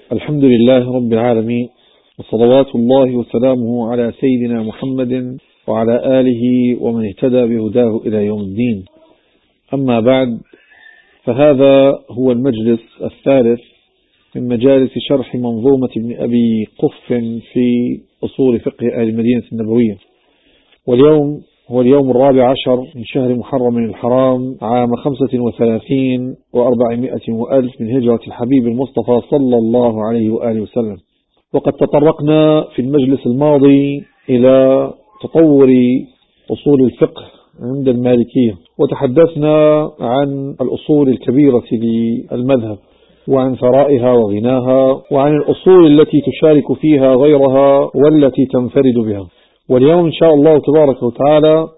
الحمد لله رب العالمين، وصلوات الله وسلامه على سيدنا محمد وعلى آله ومن اهتدى بهداه إلى يوم الدين. أما بعد، فهذا هو المجلس الثالث من مجالس شرح منظومة ابن أبي قف في أصول فقه أهل المدينة النبوية. واليوم هو اليوم 14 من شهر محرم الحرام عام 35 و400 وألف من هجرة الحبيب المصطفى صلى الله عليه وآله وسلم. وقد تطرقنا في المجلس الماضي إلى تطور أصول الفقه عند المالكية، وتحدثنا عن الأصول الكبيرة للمذهب وعن ثرائها وغناها، وعن الأصول التي تشارك فيها غيرها والتي تنفرد بها. واليوم إن شاء الله تبارك وتعالى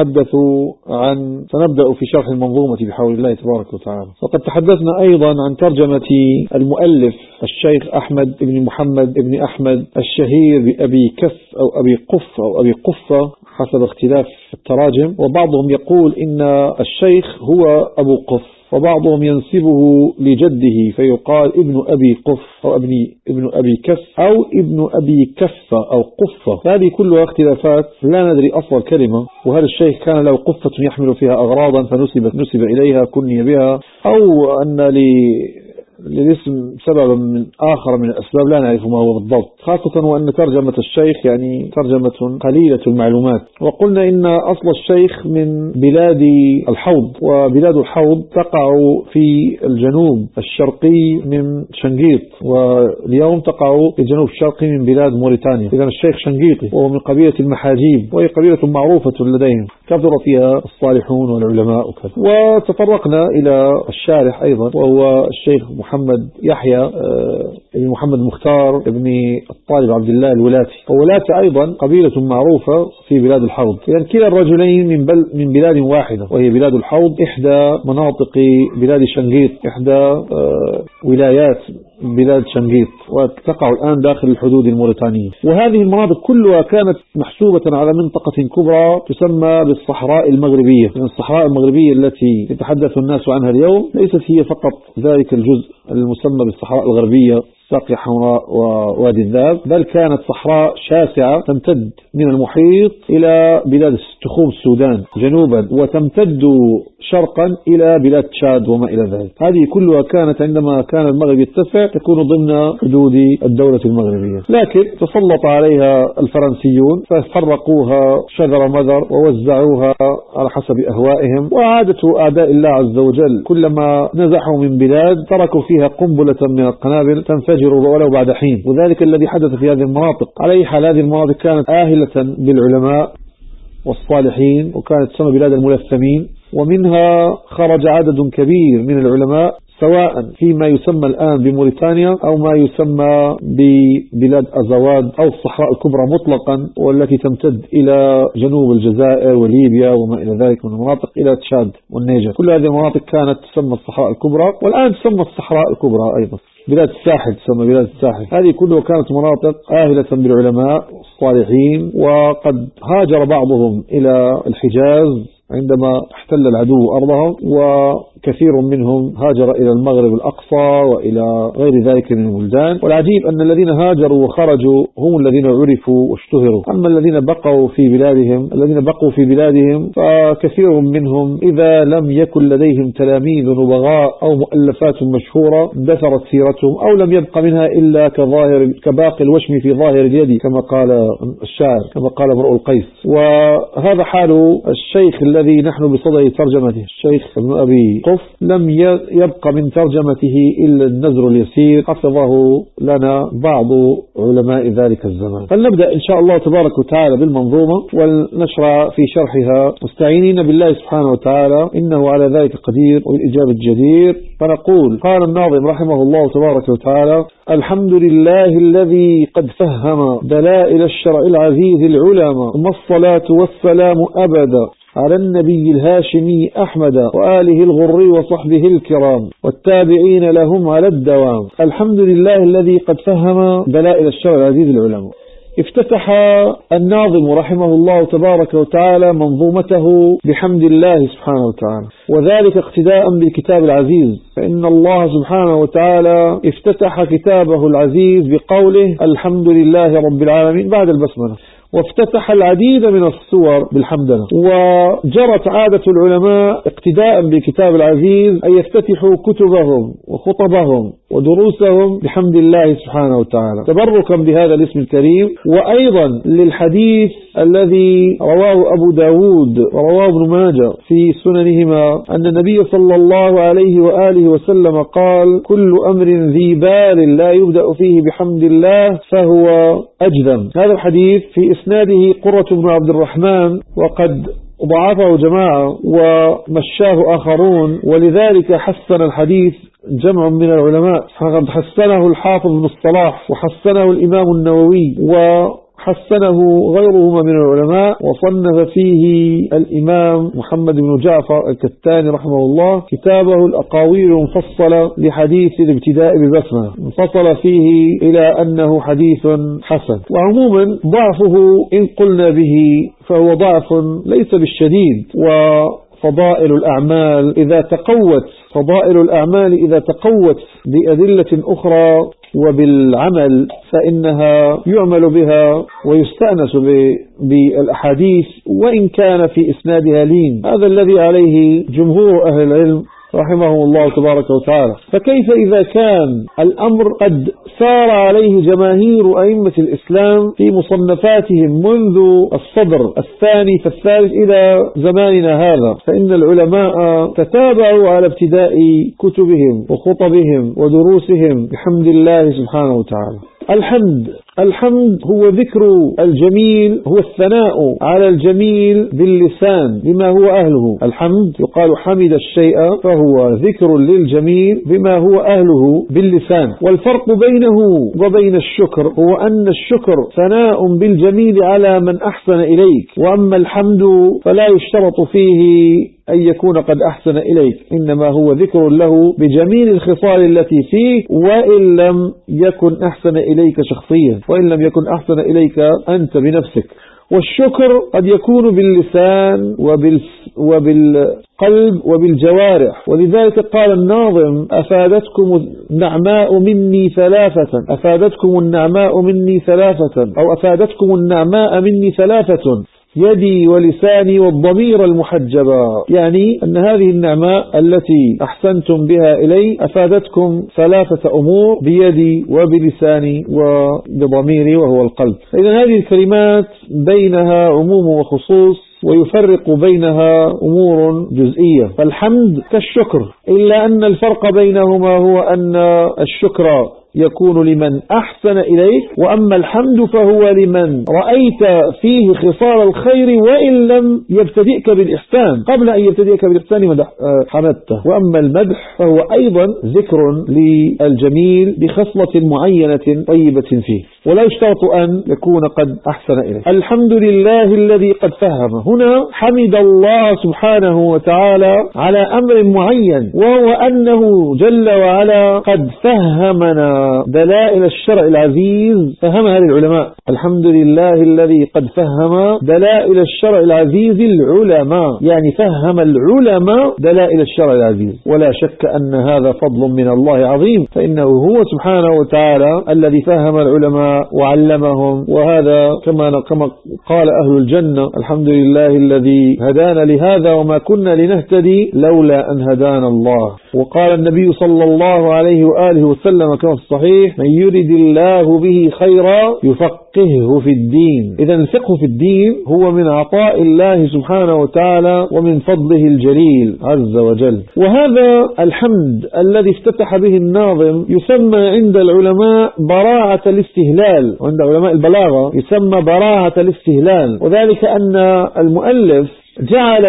سنبدأ في شرح المنظومة بحول الله تبارك وتعالى. وقد تحدثنا أيضا عن ترجمة المؤلف الشيخ أحمد بن محمد بن أحمد الشهير بأبي كف أو أبي قف أو أبي قفة حسب اختلاف التراجم، وبعضهم يقول إن الشيخ هو أبو قف، وبعضهم ينسبه لجده فيقال ابن أبي قف أو ابن أبي كف أو ابن أبي كفة أو قفة. هذه كلها اختلافات لا ندري أصل الكلمة، وهل الشيخ كان له قفة يحمل فيها أغراضا فنسب إليها كني بها، أو أن للاسم سببا من آخر من الأسباب لا نعرف ما هو بالضبط، خاصة وأن ترجمة الشيخ يعني ترجمة قليلة المعلومات. وقلنا إن أصل الشيخ من بلاد الحوض، وبلاد الحوض تقع في الجنوب الشرقي من شنقيط، واليوم تقع في الجنوب الشرقي من بلاد موريتانيا. إذن الشيخ شنقيطي، وهو من قبيلة المحاجيب، وهي قبيلة معروفة لديهم كثر فيها الصالحون والعلماء وكذا. وتطرقنا إلى الشارح أيضا، وهو الشيخ محمد يحيى بن محمد مختار بن الطالب عبد الله الولاتي. والولاتي أيضا قبيلة معروفة في بلاد الحوض. إذن كلا الرجلين من بلاد واحدة، وهي بلاد الحوض، إحدى مناطق بلاد شنقيط، إحدى ولايات بلاد شنقيط، وتقع الآن داخل الحدود الموريتانية. وهذه المناطق كلها كانت محسوبة على منطقة كبرى تسمى بالصحراء المغربية. الصحراء المغربية التي يتحدث الناس عنها اليوم ليست هي فقط ذلك الجزء المسمى بالصحراء الغربية، ساقية حمراء ووادي الذهب، بل كانت صحراء شاسعة تمتد من المحيط إلى بلاد تخوم السودان جنوبا، وتمتد شرقا إلى بلاد تشاد وما إلى ذلك. هذه كلها كانت عندما كان المغرب يتسع تكون ضمن حدود الدولة المغربية، لكن تسلط عليها الفرنسيون ففرقوها شذر مذر ووزعوها على حسب أهوائهم. وعادة أعداء الله عز وجل كلما نزحوا من بلاد تركوا فيها قنبلة من القنابل تنفجر ولو بعد حين، وذلك الذي حدث في هذه المناطق. على حال هذه المناطق كانت آهلة بالعلماء والصالحين، وكانت تسمى بلاد الملثمين، ومنها خرج عدد كبير من العلماء سواء فيما يسمى الآن بموريتانيا أو ما يسمى ببلاد أزواد أو الصحراء الكبرى مطلقا، والتي تمتد إلى جنوب الجزائر وليبيا وما إلى ذلك من المناطق إلى تشاد والنيجر. كل هذه المناطق كانت تسمى الصحراء الكبرى، والآن تسمى الصحراء الكبرى أيضا. بلاد الساحل تسمى بلاد الساحل. هذه كلها كانت مناطق آهلة بالعلماء الصالحين، وقد هاجر بعضهم إلى الحجاز عندما احتل العدو أرضهم، وكثير منهم هاجر إلى المغرب الأقصى وإلى غير ذلك من البلدان. والعجيب أن الذين هاجروا وخرجوا هم الذين عرفوا واشتهروا، أما الذين بقوا في بلادهم فكثير منهم إذا لم يكن لديهم تلاميذ نبغاء أو مؤلفات مشهورة اندثرت سيرتهم، أو لم يبق منها إلا كباقي الوشم في ظاهر اليد كما قال الشاعر، كما قال امرؤ القيس. وهذا حال الشيخ الذي نحن بصدد ترجمته، الشيخ ابن أبي قف، لم يبق من ترجمته إلا النزر اليسير حفظه لنا بعض علماء ذلك الزمان. فلنبدأ إن شاء الله تبارك وتعالى بالمنظومة ونشرع في شرحها مستعينين بالله سبحانه وتعالى، إنه على ذلك قدير والإجابة الجدير. فنقول: قال الناظم رحمه الله تبارك وتعالى: الحمد لله الذي قد فهم دلائل الشرع العزيز العلماء، ثم الصلاة والسلام أبدا على النبي الهاشمي أحمد وآله الغر وصحبه الكرام والتابعين لهم على الدوام. الحمد لله الذي قد فهم دلائل الشرع العزيز العلماء. افتتح الناظم رحمه الله تبارك وتعالى منظومته بحمد الله سبحانه وتعالى، وذلك اقتداء بالكتاب العزيز، فإن الله سبحانه وتعالى افتتح كتابه العزيز بقوله الحمد لله رب العالمين بعد البسملة، وافتتح العديد من السور بالحمدلله. وجرت عادة العلماء اقتداء بالكتاب العزيز أن يفتتحوا كتبهم وخطبهم ودروسهم بحمد الله سبحانه وتعالى تبركا بهذا الاسم الكريم. وأيضا للحديث الذي رواه أبو داود ورواه ابن ماجه في سننهما أن النبي صلى الله عليه وآله وسلم قال كل أمر ذي بال لا يبدأ فيه بحمد الله فهو أجذم. هذا الحديث في إسناده قرة بن عبد الرحمن، وقد ضعفه جماعة ومشاه آخرون، ولذلك حسن الحديث جمع من العلماء، فقد حسنه الحافظ بن الصلاح وحسنه الإمام النووي وحسنه غيرهما من العلماء، وصنف فيه الإمام محمد بن جعفر الكتاني رحمه الله كتابه الأقاويل المفصلة لحديث الابتداء بالبسملة، انفصل فيه إلى أنه حديث حسن. وعموما ضعفه إن قلنا به فهو ضعف ليس بالشديد. وفضائل الأعمال إذا تقوت بأدلة أخرى وبالعمل فإنها يعمل بها ويستأنس بالأحاديث وإن كان في إسنادها لين. هذا الذي عليه جمهور أهل العلم رحمه الله تبارك وتعالى. فكيف إذا كان الأمر قد سار عليه جماهير أئمة الإسلام في مصنفاتهم منذ الصدر الثاني فالثالث إلى زماننا هذا، فإن العلماء تتابعوا على ابتداء كتبهم وخطبهم ودروسهم بحمد الله سبحانه وتعالى. الحمد هو ذكر الجميل، هو الثناء على الجميل باللسان بما هو أهله. الحمد يقال حمد الشيء، فهو ذكر للجميل بما هو أهله باللسان. والفرق بينه وبين الشكر هو أن الشكر ثناء بالجميل على من أحسن إليك، وأما الحمد فلا يشترط فيه أن يكون قد أحسن إليك، إنما هو ذكر له بجميل الخصال التي فيه وإن لم يكن أحسن إليك شخصيا، وإن لم يكن أحسن إليك أنت بنفسك. والشكر قد يكون باللسان وبالقلب وبالجوارح، ولذلك قال الناظم أفادتكم النعماء مني ثلاثة يدي ولساني والضمير المحجبا، يعني أن هذه النعماء التي أحسنتم بها إلي أفادتكم ثلاثة أمور بيدي وبلساني وبضميري وهو القلب. إذن هذه الكلمات بينها عموم وخصوص ويفرق بينها أمور جزئية. فالحمد كالشكر، إلا أن الفرق بينهما هو أن الشكر يكون لمن أحسن إليك، وأما الحمد فهو لمن رأيت فيه خصال الخير وإن لم يبتدئك بالإحسان، قبل أن يبتدئك بالإحسان حمدته. وأما المدح فهو أيضا ذكر للجميل بخصلة معينة طيبة فيه، ولا يشترط أن يكون قد أحسن إليك. الحمد لله الذي قد فهم، هنا حمد الله سبحانه وتعالى على أمر معين، وهو أنه جل وعلا قد فهمنا دلائل الشرع العزيز، فهمها للعلماء. الحمد لله الذي قد فهم دلائل الشرع العزيز العلماء، يعني فهم العلماء دلائل الشرع العزيز. ولا شك أن هذا فضل من الله عظيم، فإنه هو سبحانه وتعالى الذي فهم العلماء وعلمهم. وهذا كما قال أهل الجنة الحمد لله الذي هدانا لهذا وما كنا لنهتدي لولا أن هدانا الله. وقال النبي صلى الله عليه وآله وسلم كما في الصحيح من يرد الله به خيرا يفقهه في الدين. إذا الفقه في الدين هو من عطاء الله سبحانه وتعالى ومن فضله الجليل عز وجل. وهذا الحمد الذي افتتح به الناظم يسمى عند العلماء براعة الاستهلال، وعند علماء البلاغة يسمى براعة الاستهلال، وذلك أن المؤلف جعل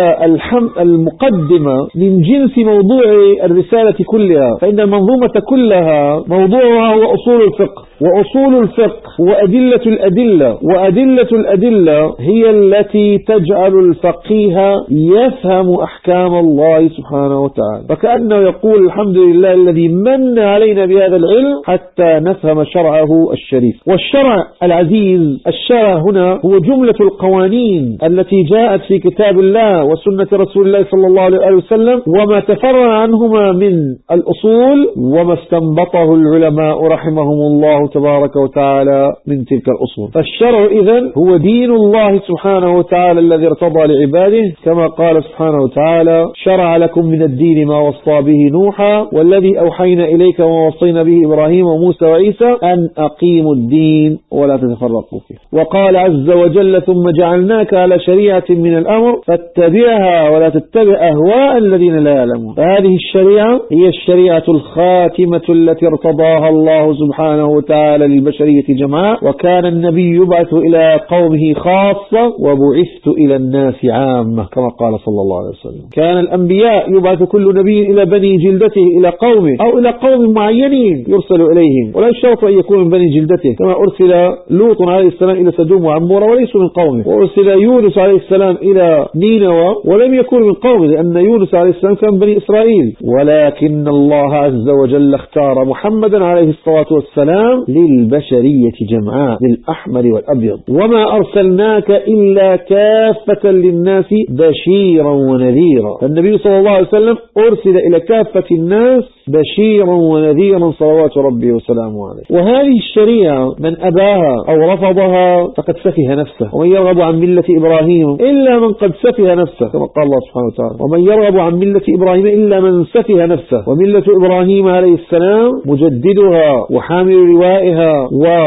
المقدمة من جنس موضوع الرسالة كلها، فإن المنظومة كلها موضوعها هو أصول الفقه، وأصول الفقه وأدلة الأدلة، وأدلة الأدلة هي التي تجعل الفقيه يفهم أحكام الله سبحانه وتعالى، فكأنه يقول الحمد لله الذي من علينا بهذا العلم حتى نفهم شرعه الشريف. والشرع العزيز، الشرع هنا هو جملة القوانين التي جاءت في كتاب الله وسنة رسول الله صلى الله عليه وسلم، وما تفرع عنهما من الأصول وما استنبطه العلماء رحمهم الله تبارك وتعالى من تلك الأصول. فالشرع إذن هو دين الله سبحانه وتعالى الذي ارتضى لعباده، كما قال سبحانه وتعالى: شرع لكم من الدين ما وصى به نوحا والذي أوحينا إليك وما وصينا به إبراهيم وموسى وعيسى أن أقيموا الدين ولا تتفرقوا فيه. وقال عز وجل: ثم جعلناك على شريعة من الأمر فاتبعها ولا تتبع أهواء الذين لا يعلمون. فهذه الشريعة هي الشريعة الخاتمة التي ارتضاها الله سبحانه وتعالى للبشرية جمعاء، وكان النبي يبعث إلى قومه خاصة وبعثت إلى الناس عامة، كما قال صلى الله عليه وسلم. كان الأنبياء يبعث كل نبي إلى بني جلدته، إلى قومه أو إلى قوم معينين يرسل إليهم، ولا يشترط أن يكون من بني جلدته، كما أرسل لوط عليه السلام إلى سدوم وعمورة وليسوا من قومه، وأرسل يونس عليه السلام إلى نينوى ولم يكن من قومه، لأن يونس عليه السلام كان بني إسرائيل. ولكن الله عز وجل اختار محمدا عليه الصلاة والسلام للبشرية جمعاء، للأحمر والأبيض. وما أرسلناك إلا كافة للناس بشيرا ونذيرا. فالنبي صلى الله عليه وسلم أرسل إلى كافة الناس بشيرا ونذيرا صلوات ربي وسلامه عليه. وهذه الشريعة من أباها أو رفضها فقد سفه نفسه، ومن يرغب عن ملة إبراهيم إلا من قد سفه نفسه، كما قال الله سبحانه وتعالى: ومن يرغب عن ملة إبراهيم إلا من سفه نفسه. وملة إبراهيم عليه السلام مجددها وحامل روائها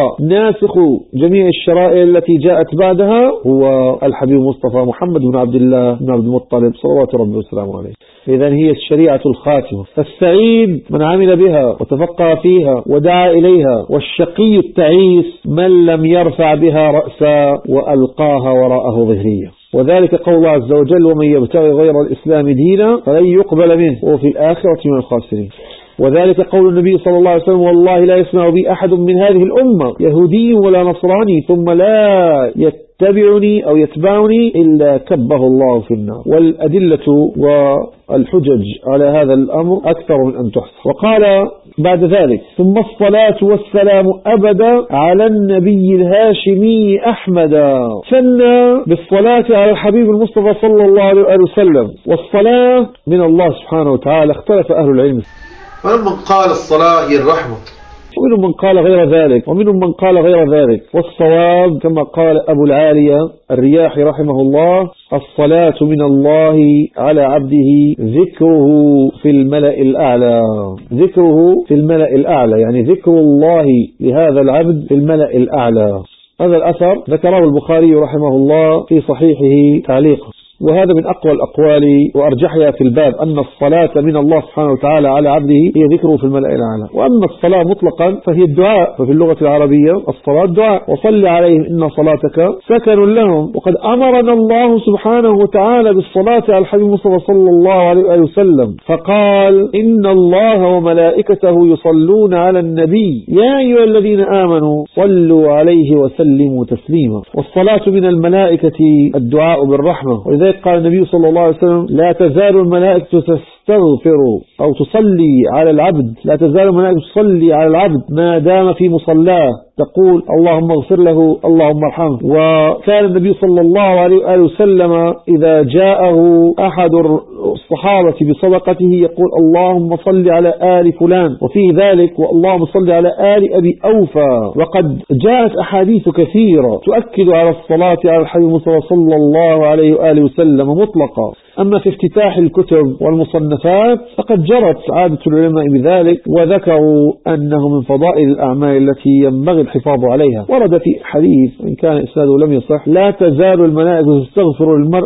وناسخ جميع الشرائع التي جاءت بعدها هو الحبيب المصطفى محمد بن عبد الله بن عبد المطلب صلوات ربي وسلامه عليه. إذن هي الشريعة الخاتمة، فالسعيد من عمل بها وتفقه فيها ودعا إليها، والشقي التعيس من لم يرفع بها رأسا وألقاها وراءه ظهريا. وذلك قول الله عز وجل: ومن يبتغي غير الإسلام دينا فلن يقبل منه وفي الآخرة من الخاسرين. وذلك قول النبي صلى الله عليه وسلم: والله لا يسمع بي أحد من هذه الأمة يهودي ولا نصراني ثم لا يتبعني أو يتبعني إلا كبه الله في النار. والأدلة والحجج على هذا الأمر أكثر من أن تحصى. وقال بعد ذلك: ثم الصلاة والسلام أبدا على النبي الهاشمي أحمد. ثنى بالصلاة على الحبيب المصطفى صلى الله عليه وسلم. والصلاة من الله سبحانه وتعالى اختلف أهل العلم، ومن قال الصلاة هي الرحمة، ومنهم من قال غير ذلك، ومنهم من قال غير ذلك. والصواب كما قال أبو العالية الرياحي رحمه الله: الصلاة من الله على عبده ذكره في الملأ الأعلى. ذكره في الملأ الأعلى يعني ذكر الله لهذا العبد في الملأ الأعلى. هذا الأثر ذكره البخاري رحمه الله في صحيحه تعليقا، وهذا من أقوى الأقوال وأرجحها في الباب، أن الصلاة من الله سبحانه وتعالى على عبده هي ذكره في الملأ الأعلى. وأما الصلاة مطلقا فهي الدعاء، ففي اللغة العربية الصلاة دعاء: وصل عليهم إن صلاتك سكن لهم. وقد أمرنا الله سبحانه وتعالى بالصلاة على الحبيب المصطفى صلى الله عليه وسلم، فقال: إن الله وملائكته يصلون على النبي يا أيها الذين آمنوا صلوا عليه وسلموا تسليما. والصلاة من الملائكة الدعاء بالرحمة، ولذلك قال النبي صلى الله عليه وسلم: لا تزال الملائكة تستغفر أو تصلي على العبد، لا تزال الملائكة تصلي على العبد ما دام في مصلاه، تقول: اللهم اغفر له اللهم ارحمه. وكان النبي صلى الله عليه وسلم إذا جاءه أحد الصحابة بصدقته يقول: اللهم صل على آل فلان، وفي ذلك: واللهم صل على آل أبي أوفى. وقد جاءت أحاديث كثيرة تؤكد على الصلاة على الحبيب المصطفى صلى الله عليه وآله وسلم مطلقا. أما في افتتاح الكتب والمصنفات فقد جرت عادة العلماء بذلك، وذكروا أنه من فضائل الأعمال التي ينبغي الحفاظ عليها. ورد في حديث إن كان إسناده لم يصح: لا تزال الملائكة تستغفر للمرء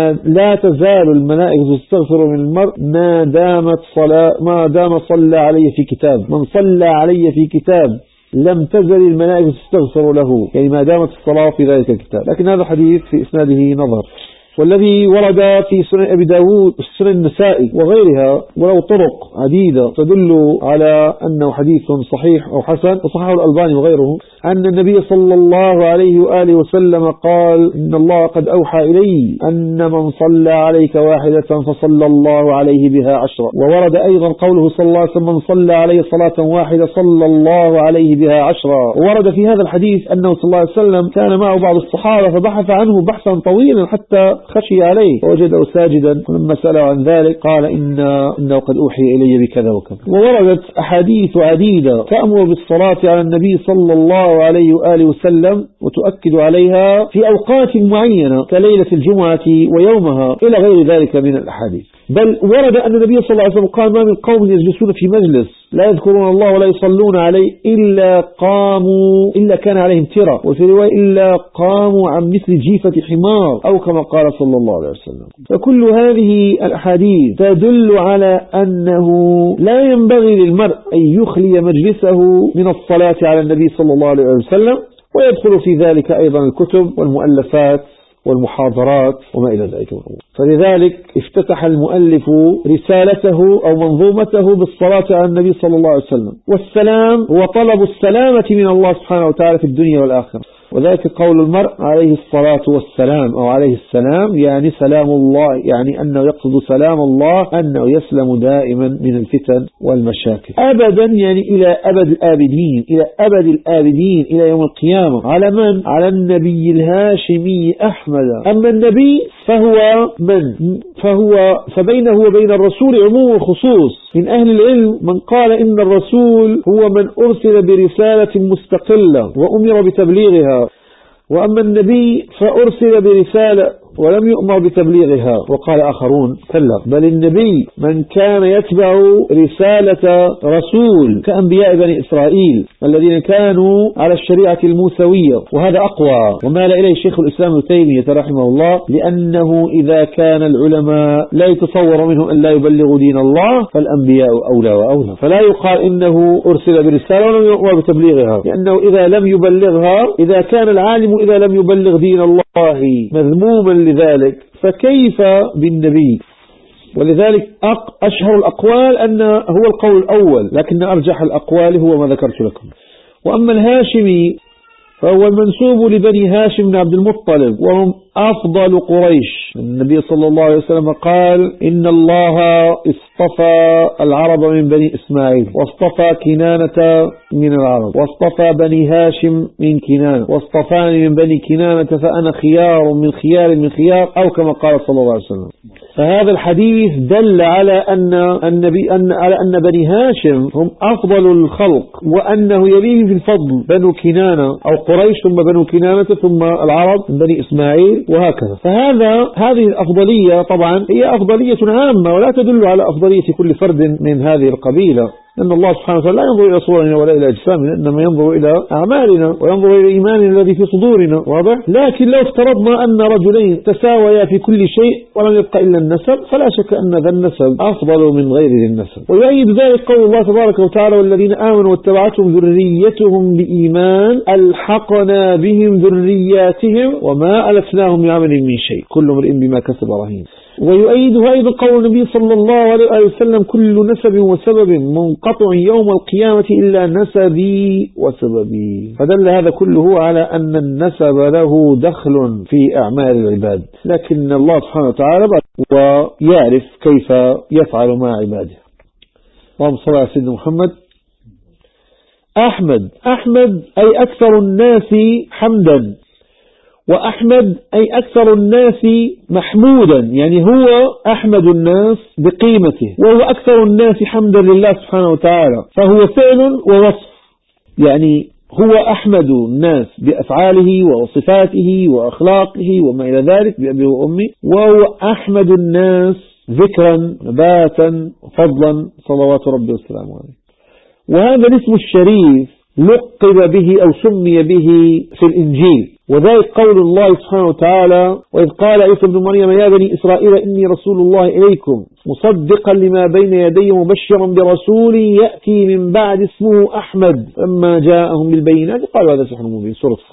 من المرء ما دام صلى عليه في كتاب. من صلى عليه في كتاب لم تزل الملائكة تستغفر له، يعني ما دامت الصلاة في ذلك الكتاب. لكن هذا حديث في إسناده نظر. والذي ورد في سنن أبي داود والسنن النسائي وغيرها، وله طرق عديدة تدل على أنه حديث صحيح أو حسن، وصححه الألباني وغيره، أن النبي صلى الله عليه وآله وسلم قال: إن الله قد أوحى إلي أن من صلى عليك واحدة فصلى الله عليه بها 10. وورد أيضا قوله صلى الله عليه وسلم: من صلى عليه صلاة واحدة صلى الله عليه بها 10. وورد في هذا الحديث أنه صلى الله عليه وسلم كان معه بعض الصحابة فبحث عنه بحثا طويلا حتى خشي عليه ووجده ساجدا، ولما سأله عن ذلك قال: إنه قد أوحي إلي بكذا وكذا. ووردت أحاديث عديدة تأمر بالصلاة على النبي صلى الله عليه وآله وسلم وتؤكد عليها في أوقات معينة كليلة الجمعة ويومها إلى غير ذلك من الأحاديث. بل ورد أن النبي صلى الله عليه وسلم قال: ما من قوم يجلسون في مجلس لا يذكرون الله ولا يصلون عليه إلا كان عليهم ترى، وفي رواية إلا قاموا عن مثل جيفة حمار، أو كما قال صلى الله عليه وسلم. فكل هذه الأحاديث تدل على أنه لا ينبغي للمرء أن يخلي مجلسه من الصلاة على النبي صلى الله عليه وسلم، ويدخل في ذلك أيضا الكتب والمؤلفات والمحاضرات وما إلى ذلك. فلذلك افتتح المؤلف رسالته أو منظومته بالصلاة على النبي صلى الله عليه وسلم، والسلام هو طلب السلامة من الله سبحانه وتعالى في الدنيا والآخرة، وذلك قول المرء عليه الصلاة والسلام أو عليه السلام، يعني سلام الله، يعني أنه يقصد سلام الله أنه يسلم دائما من الفتن والمشاكل أبدا، يعني إلى أبد الآبدين، إلى أبد الآبدين، إلى يوم القيامة. على من؟ على النبي الهاشمي أحمد. أما النبي فبينه وبين الرسول عموم وخصوص. من أهل العلم من قال إن الرسول هو من أرسل برسالة مستقلة وأمر بتبليغها، وأما النبي فأرسل برسالة ولم يؤمر بتبليغها. وقال آخرون: كلا، بل النبي من كان يتبع رسالة رسول كأنبياء بني إسرائيل الذين كانوا على الشريعة الموسوية، وهذا أقوى، ومال إليه شيخ الإسلام ابن تيمية رحمه الله، لأنه إذا كان العلماء لا يتصور منهم أن لا يبلغوا دين الله فالأنبياء أولى وأولى. فلا يقال إنه أرسل برسالة ولم يؤمر بتبليغها، لأنه إذا لم يبلغها، إذا كان العالم إذا لم يبلغ دين الله مذموما لذلك، فكيف بالنبي؟ ولذلك أشهر الأقوال أن هو القول الأول، لكن أرجح الأقوال هو ما ذكرت لكم. وأما الهاشمي فهو المنسوب لبني هاشم بن عبد المطلب، وهم أفضل قريش. النبي صلى الله عليه وسلم قال: إن الله اصطفى العرب من بني إسماعيل، واصطفى كنانة من العرب، واصطفى بني هاشم من كنانة، واصطفاني من بني كنانة، فأنا خيار من خيار من خيار، أو كما قال صلى الله عليه وسلم. فهذا الحديث دل على أن بني هاشم هم أفضل الخلق، وأنه يليه في الفضل بنو كنانة أو قريش، ثم بنو كنانة، ثم العرب من بني إسماعيل، وهكذا. هذه الأفضلية طبعا هي أفضلية عامة، ولا تدل على أفضلية كل فرد من هذه القبيلة، لأن الله سبحانه وتعالى لا ينظر إلى صورنا ولا إلى أجسامنا، إنما ينظر إلى أعمالنا وينظر إلى إيماننا الذي في صدورنا، واضح؟ لكن لو افترضنا أن رجلين تساويا في كل شيء ولم يبقى إلا النسب، فلا شك أن ذا النسب أفضل من غير ذي النسب. ويؤيد ذلك قول الله تبارك وتعالى: والذين آمنوا واتبعتهم ذريتهم بإيمان ألحقنا بهم ذرياتهم وما ألفناهم من عمل من شيء كل امرئ بما كسب رهين. ويؤيده أيضا قول النبي صلى الله عليه وسلم: كل نسب وسبب منقطع يوم القيامة إلا نسبي وسببي. فدل هذا كله على أن النسب له دخل في أعمال العباد، لكن الله سبحانه وتعالى ويعرف كيف يفعل مع عباده. اللهم صل على سيدنا محمد. أحمد أي أكثر الناس حمدا، وأحمد أي أكثر الناس محمودا، يعني هو أحمد الناس بقيمته، وهو أكثر الناس حمدا لله سبحانه وتعالى، فهو فعل ووصف، يعني هو أحمد الناس بأفعاله وصفاته وأخلاقه وما إلى ذلك بأبي وأمي، وهو أحمد الناس ذكرا نباتا فضلا صلوات ربي والسلام عليه. وهذا الاسم الشريف لقب به أو سمي به في الإنجيل، وذلك قول الله سبحانه وتعالى: وإذ قال عيسى ابن مريم يا بني إسرائيل إني رسول الله إليكم مصدقا لما بين يدي مبشرا برسول يأتي من بعد اسمه أحمد، لما جاءهم بالبينات قالوا هذا سحر مبين. سورة الصف.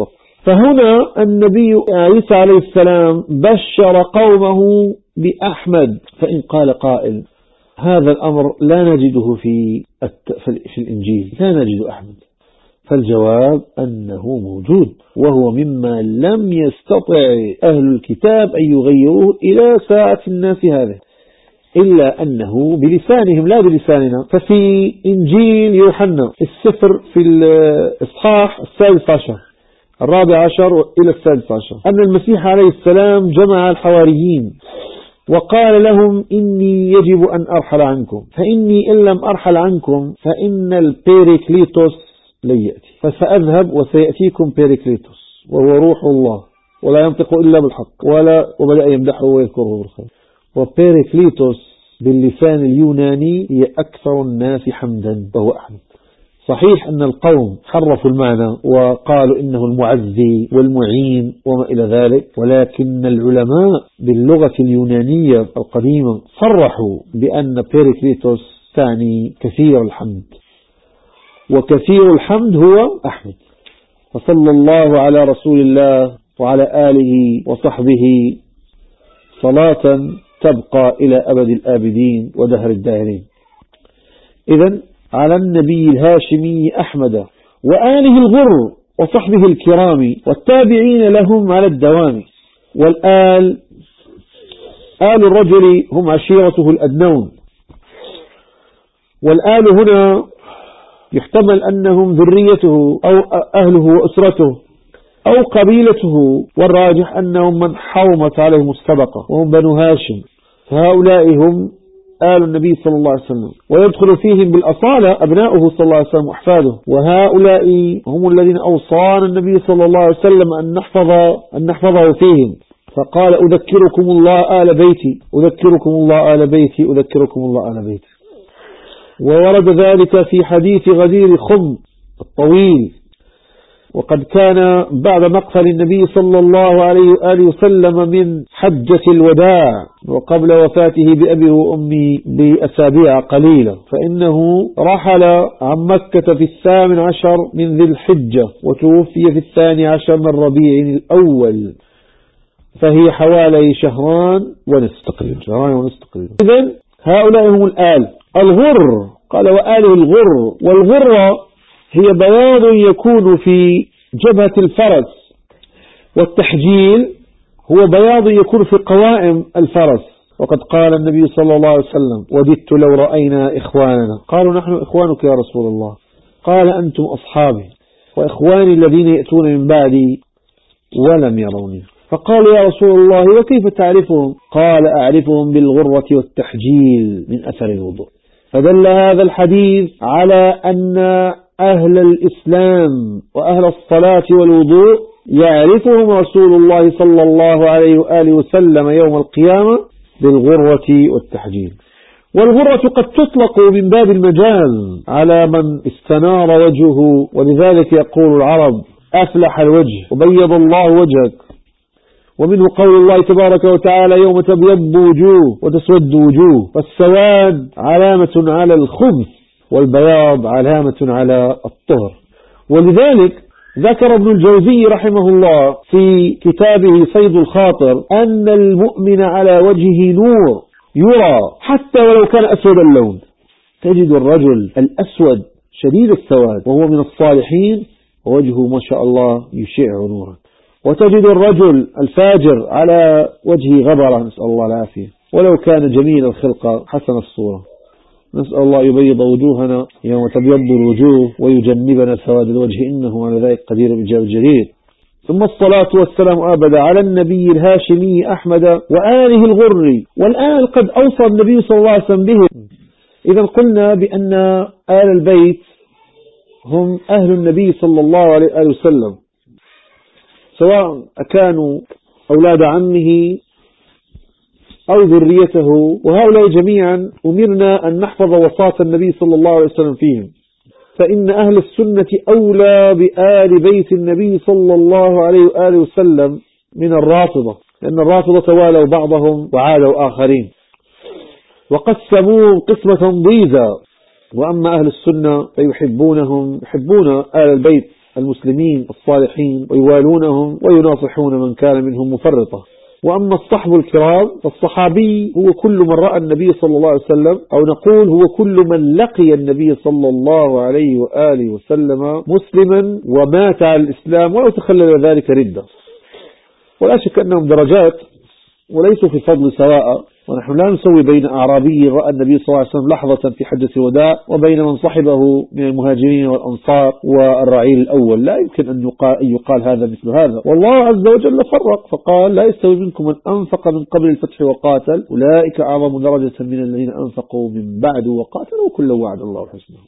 فهنا النبي عيسى عليه السلام بشر قومه بأحمد. فإن قال قائل هذا الأمر لا نجده في الإنجيل، لا نجد أحمد، فالجواب أنه موجود، وهو مما لم يستطع أهل الكتاب أن يغيروه إلى ساعة الناس هذه، إلا أنه بلسانهم لا بلساننا. ففي إنجيل يوحنا السفر في الإصحاح 16 14 إلى 16 أن المسيح عليه السلام جمع الحواريين وقال لهم إني يجب أن أرحل عنكم، فإني إن لم أرحل عنكم فإن البيريكليتوس لن يأتي، فسأذهب وسيأتيكم بيريكليتوس وهو روح الله ولا ينطق إلا بالحق وبدأ يمدحه ويذكره بالخير. وبيريكليتوس باللسان اليوناني هي أكثر الناس حمدا وهو أحمد. صحيح أن القوم حرفوا المعنى وقالوا إنه المعزي والمعين وما إلى ذلك، ولكن العلماء باللغة اليونانية القديمة صرحوا بأن بيريكليتوس تعني كثير الحمد، وكثير الحمد هو أحمد. فصلى الله على رسول الله وعلى آله وصحبه صلاة تبقى إلى أبد الآبدين ودهر الداهرين. إذن على النبي الهاشمي أحمد وآله الغر وصحبه الكرام والتابعين لهم على الدوام. والآل آل الرجل هم عشيرته الأدنون، والآل هنا يحتمل أنهم ذريته أو أهله وأسرته أو قبيلته، والراجح أنهم من حومت عليهم السبقة وهم بنو هاشم، فهؤلاء هم آل النبي صلى الله عليه وسلم، ويدخل فيهم بالأصالة أبناؤه صلى الله عليه وسلم وأحفاده، وهؤلاء هم الذين أوصانا النبي صلى الله عليه وسلم أن نحفظه فيهم، فقال أذكركم الله آل بيتي، أذكركم الله آل بيتي، أذكركم الله آل بيتي. وورد ذلك في حديث غدير خم الطويل، وقد كان بعد مقتل النبي صلى الله عليه وآله وسلم من حجة الوداع وقبل وفاته بأبي وأمي بأسابيع قليلة، فإنه رحل عن مكة في 18 من ذي الحجة وتوفي في 12 من ربيع الأول، فهي حوالي شهران ونصف تقريبا. إذن هؤلاء هم الآل. الغر قال وآله الغر، والغرة هي بياض يكون في جبهة الفرس، والتحجيل هو بياض يكون في قوائم الفرس. وقد قال النبي صلى الله عليه وسلم وددت لو رأينا إخواننا، قالوا نحن إخوانك يا رسول الله، قال أنتم أصحابي وإخواني الذين يأتون من بعدي ولم يروني، فقالوا يا رسول الله وكيف تعرفهم؟ قال أعرفهم بالغرة والتحجيل من أثر الوضوء. فدل هذا الحديث على أن أهل الإسلام وأهل الصلاة والوضوء يعرفهم رسول الله صلى الله عليه وآله وسلم يوم القيامة بالغرة والتحجيل. والغرة قد تطلق من باب المجاز على من استنار وجهه، ولذلك يقول العرب أفلح الوجه وبيض الله وجهك. ومنه قول الله تبارك وتعالى يوم تبيض وجوه وتسود وجوه، فالسواد علامة على الخبث والبياض علامة على الطهر. ولذلك ذكر ابن الجوزي رحمه الله في كتابه صيد الخاطر أن المؤمن على وجهه نور يرى حتى ولو كان أسود اللون. تجد الرجل الأسود شديد السواد وهو من الصالحين ووجهه ما شاء الله يشع نورا، وتجد الرجل الفاجر على وجهه غبرة نسأل الله العافية ولو كان جميل الخلقة حسن الصورة. نسأل الله يبيض وجوهنا يوم تبيض الوجوه ويجنبنا سواد الوجه إنه على ذلك قدير بجاه الجليل. ثم الصلاة والسلام أبدا على النبي الهاشمي أحمد وآله الغر. والآن قد أوصى النبي صلى الله عليه وسلم به. إذا قلنا بأن آل البيت هم أهل النبي صلى الله عليه وسلم، سواء كانوا أولاد عمه أو ذريته، وهؤلاء جميعا أمرنا أن نحفظ وصاة النبي صلى الله عليه وسلم فيهم، فإن أهل السنة أولى بآل بيت النبي صلى الله عليه وآله وسلم من الرافضة، لأن الرافضة توالوا بعضهم وعادوا آخرين وقسموهم قسمة ضيزى. وأما أهل السنة فيحبونهم، يحبون آل البيت المسلمين الصالحين ويوالونهم ويناصحون من كان منهم مفرطة. وأما الصحب الكرام فالصحابي هو كل من رأى النبي صلى الله عليه وسلم، أو نقول هو كل من لقي النبي صلى الله عليه وآله وسلم مسلما ومات على الإسلام ولو تخلل ذلك ردة. ولا شك أنهم درجات وليسوا في الفضل سواء، ونحن لا نسوي بين أعرابي رأى النبي صلى الله عليه وسلم لحظة في حجة الوداع وبين من صحبه من المهاجرين والأنصار والرعيل الأول. لا يمكن أن يقال هذا مثل هذا. والله عز وجل فرق فقال لا يستوي منكم من أنفق من قبل الفتح وقاتل أولئك أعظم درجة من الذين أنفقوا من بعد وقاتلوا كل وعد الله حسنه.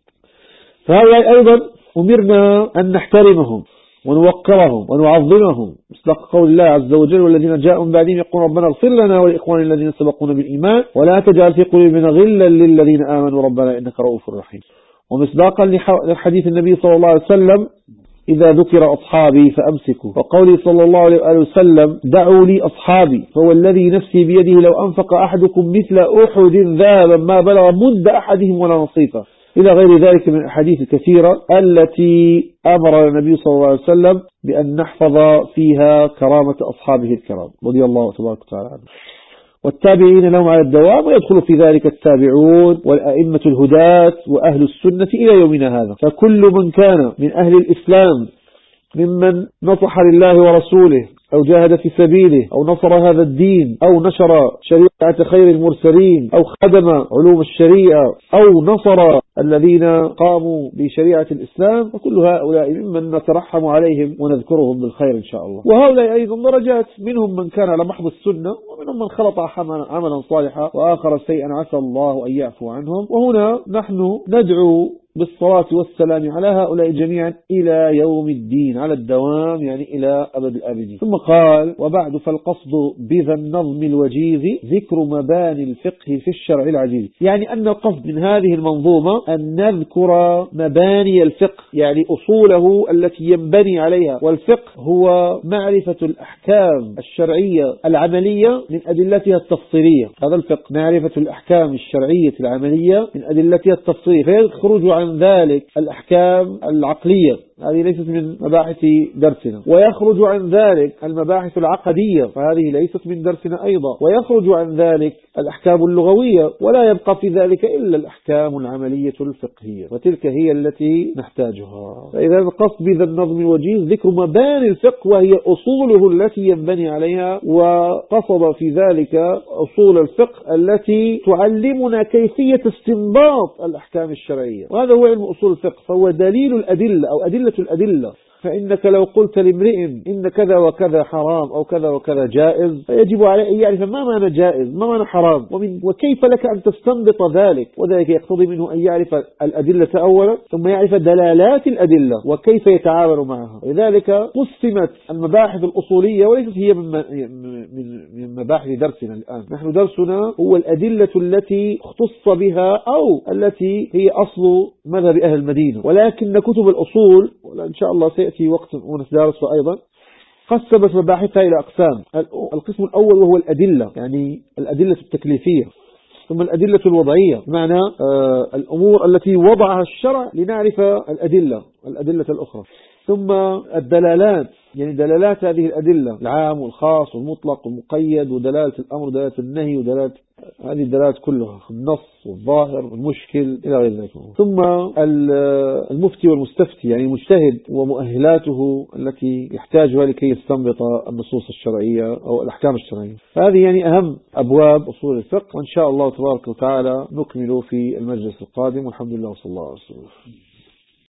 فهؤلاء أيضا أمرنا أن نحترمهم ونوقرهم ونعظمهم مصداق قول الله عز وجل والذين جاءوا من بعدهم يقولون ربنا اغفر لنا ولإخواننا الذين سبقونا بالإيمان ولا تجعل في قلوبنا غلا للذين آمنوا ربنا إنك رؤوف رحيم. ومصداقا لحديث النبي صلى الله عليه وسلم إذا ذكر أصحابي فأمسكوا، وقولي صلى الله عليه وسلم دعوا لي أصحابي فوالذي نفسي بيده لو أنفق أحدكم مثل أحد ذهبا ما بلغ مد أحدهم ولا نصيفه، إلى غير ذلك من الأحاديث الكثيرة التي أمر النبي صلى الله عليه وسلم بأن نحفظ فيها كرامة أصحابه الكرام رضي الله تبارك وتعالى عنه والتابعين لهم على الدوام، ويدخل في ذلك التابعون والأئمة الهداة وأهل السنة إلى يومنا هذا. فكل من كان من أهل الإسلام ممن نصح لله ورسوله أو جاهد في سبيله أو نصر هذا الدين أو نشر شريعة خير المرسلين أو خدم علوم الشريعة أو نصر الذين قاموا بشريعة الإسلام، فكل هؤلاء ممن نترحم عليهم ونذكرهم بالخير إن شاء الله. وهؤلاء أيضا درجات، منهم من كان على محض السنة ومنهم من خلط عملا صالحا وآخر سيئا عسى الله أن يعفو عنهم. وهنا نحن ندعو بالصلاة والسلام على هؤلاء جميعا إلى يوم الدين على الدوام، يعني إلى أبد الآبدين. ثم قال وبعد فالقصد بذا النظم الوجيز ذكر مباني الفقه في الشرع العجيز، يعني أن القصد من هذه المنظومة أن نذكر مباني الفقه، يعني أصوله التي ينبني عليها. والفقه هو معرفة الأحكام الشرعية العملية من أدلتها التفصيلية، هذا الفقه معرفة الأحكام الشرعية العملية من أدلتها التفصيلية، فيخرج عن ذلك الأحكام العقلية، هذه ليست من مباحث درسنا، ويخرج عن ذلك المباحث العقدية فهذه ليست من درسنا أيضا، ويخرج عن ذلك الأحكام اللغوية، ولا يبقى في ذلك إلا الأحكام العملية الفقهية، وتلك هي التي نحتاجها. فإذا القصد بذا النظم الوجيز ذكر مباني الفقه وهي أصوله التي ينبني عليها، وقصد في ذلك أصول الفقه التي تعلمنا كيفية استنباط الأحكام الشرعية، وهذا هو علم أصول الفقه، فهو دليل الأدلة أو أدلة الأدلة. فإنك لو قلت لامرئ إن كذا وكذا حرام أو كذا وكذا جائز، فيجب عليه أن يعرف ما معنى جائز ما معنى حرام وكيف لك أن تستنبط ذلك، وذلك يقتضي منه أن يعرف الأدلة أولا ثم يعرف دلالات الأدلة وكيف يتعامل معها. لذلك قسمت المباحث الأصولية وليست هي من مباحث درسنا الآن. نحن درسنا هو الأدلة التي اختص بها أو التي هي أصل مذهب أهل المدينة، ولكن كتب الأصول إن شاء الله سيأتي وقت وندرسه أيضا قسمت مباحثها إلى أقسام. القسم الأول وهو الأدلة، يعني الأدلة التكليفية، ثم الأدلة الوضعية، بمعنى الأمور التي وضعها الشرع لنعرف الأدلة الأخرى، ثم الدلالات، يعني دلالات هذه الأدلة العام والخاص والمطلق والمقيد ودلالة الأمر ودلالة النهي ودلالة هذه الدلالات كلها، النص والظاهر والمشكل إلى غير ذلك. ثم المفتي والمستفتي، يعني المجتهد ومؤهلاته التي يحتاجها لكي يستنبط النصوص الشرعية أو الأحكام الشرعية. هذه يعني أهم أبواب أصول الفقه، وإن شاء الله تبارك وتعالى نكمل في المجلس القادم، والحمد لله وصلى الله عليه وسلم.